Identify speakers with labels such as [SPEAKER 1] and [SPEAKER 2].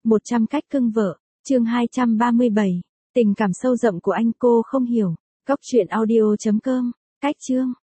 [SPEAKER 1] 100 cách cưng vợ, chương 237. Tình cảm sâu rộng của anh cô không hiểu. Góc truyện audio.com. Cách chương.